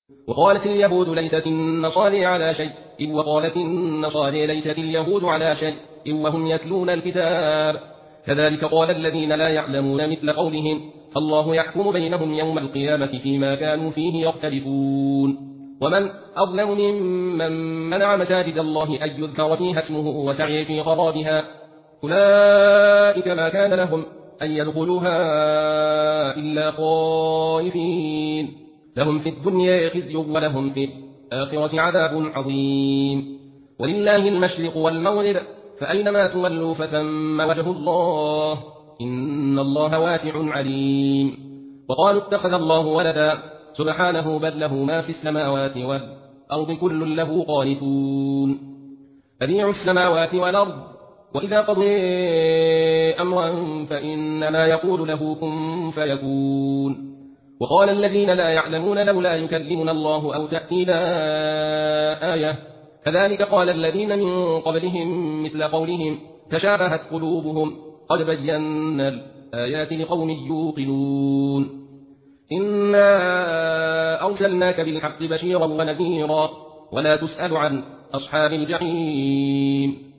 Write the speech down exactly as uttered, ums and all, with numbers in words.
وقالت اليهود ليست النصارى على شيء وقالت النصارى ليست اليهود على شيء وهم يتلون الكتاب كذلك قال الذين لا يعلمون مثل قولهم الله يحكم بينهم يوم القيامة فيما كانوا فيه يختلفون ومن أظلم ممن منع مساجد الله أن يذكر فيها اسمه وسعي في خرابها أولئك ما كان لهم أن يدخلوها إلا خائفين لهم في الدنيا خزي ولهم في الآخرة عذاب عظيم ولله المشرق والمغرب فأينما تولوا فثم وجه الله إن الله واسع عليم وقالوا اتخذ الله ولدا سبحانه بل له ما في السماوات والأرض كل له قانتون بديع السماوات والأرض وإذا قضي أمرا فإنما يقول له كن فيكون وقال الذين لا يعلمون لولا يكلمنا الله أو تأتينا آية كذلك قال الذين من قبلهم مثل قولهم تشابهت قلوبهم قد بينا الآيات لقوم يوقنون إنا أرسلناك بالحق بشيرا ونذيرا ولا تسأل عن أصحاب الجحيم